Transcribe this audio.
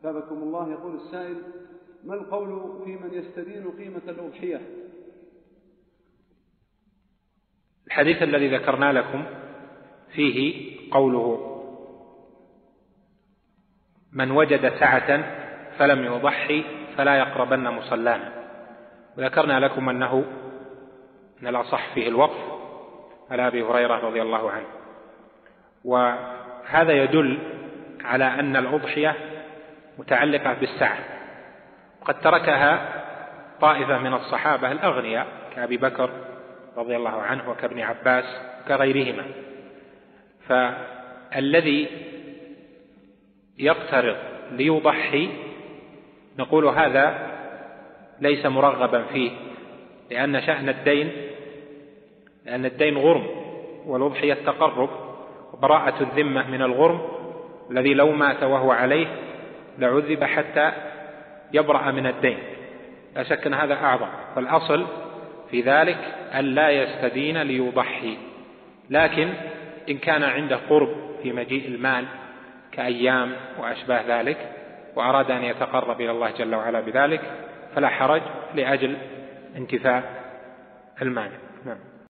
ثابكم الله. يقول السائل: ما القول في من يستدين قيمة الأضحية؟ الحديث الذي ذكرنا لكم فيه قوله: من وجد سعة فلم يضحي فلا يقربن مصلانا. وذكرنا لكم أن الأصح فيه الوقف على أبي هريرة رضي الله عنه. وهذا يدل على أن الأضحية متعلقة بالسعة، وقد تركها طائفة من الصحابة الأغنياء كأبي بكر رضي الله عنه وكابن عباس كغيرهما. فالذي يقترض ليضحي نقول هذا ليس مرغبا فيه، لأن شأن الدين غرم، والأضحية تقرب وبراءة الذمة من الغرم الذي لو مات وهو عليه لعذب حتى يبرأ من الدين. لا شك أن هذا أعظم، فالأصل في ذلك أن لا يستدين ليضحي. لكن إن كان عنده قرب في مجيء المال كأيام وأشباه ذلك وأراد أن يتقرب إلى الله جل وعلا بذلك فلا حرج لأجل انتفاء المانع.